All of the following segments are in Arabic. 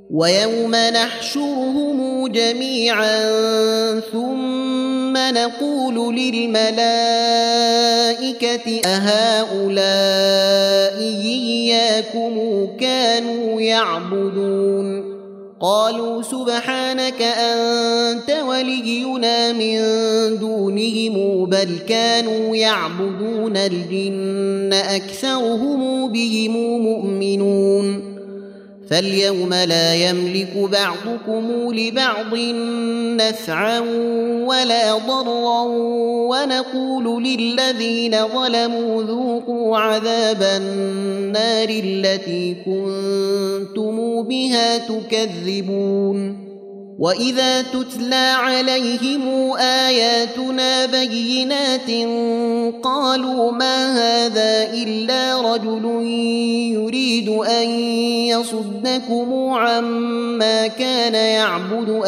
ويوم نحشرهم جميعا ثم نقول للملائكة أهؤلاء إياكم كانوا يعبدون قالوا سبحانك أنت ولينا من دونهم بل كانوا يعبدون الجن أكثرهم بهم مؤمنون فاليوم لا يملك بعضكم لبعض نفعا ولا ضرا ونقول للذين ظلموا ذوقوا عذاب النار التي كنتم بها تكذبون وإذا تتلى عليهم آياتنا بينات قالوا ما هذا إلا رجل يريد أن يصدكم عما كان يعبد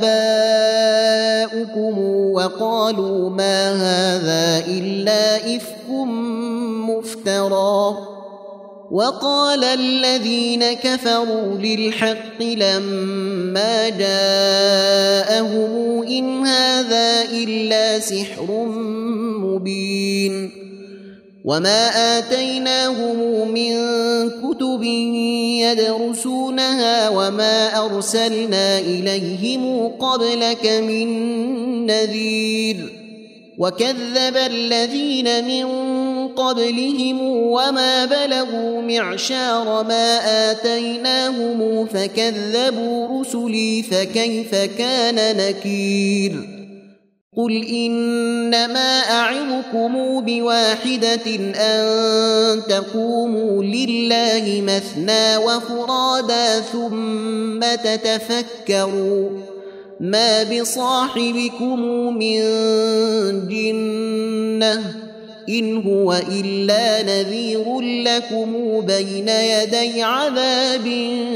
آباؤكم وقالوا ما هذا إلا إفك مفترى وقال الذين كفروا للحق لما جاءهم إن هذا إلا سحر مبين وما آتيناهم من كتب يدرسونها وما أرسلنا إليهم قبلك من نذير وكذب الذين من قبلهم وما بلغوا معشار ما آتيناهم فكذبوا رسلي فكيف كان نكير قل إنما أعظكم بواحدة أن تقوموا لله مثنى وفرادا ثم تتفكروا ما بصاحبكم من جنة إن هو إلا نذير لكم بين يدي عذاب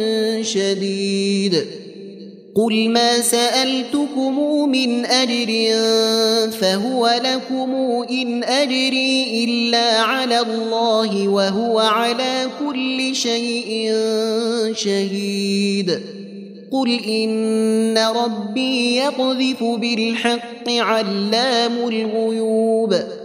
شديد قل ما سألتكم من أجر فهو لكم إن أجري إلا على الله وهو على كل شيء شهيد قل إن ربي يقذف بالحق علام الغيوب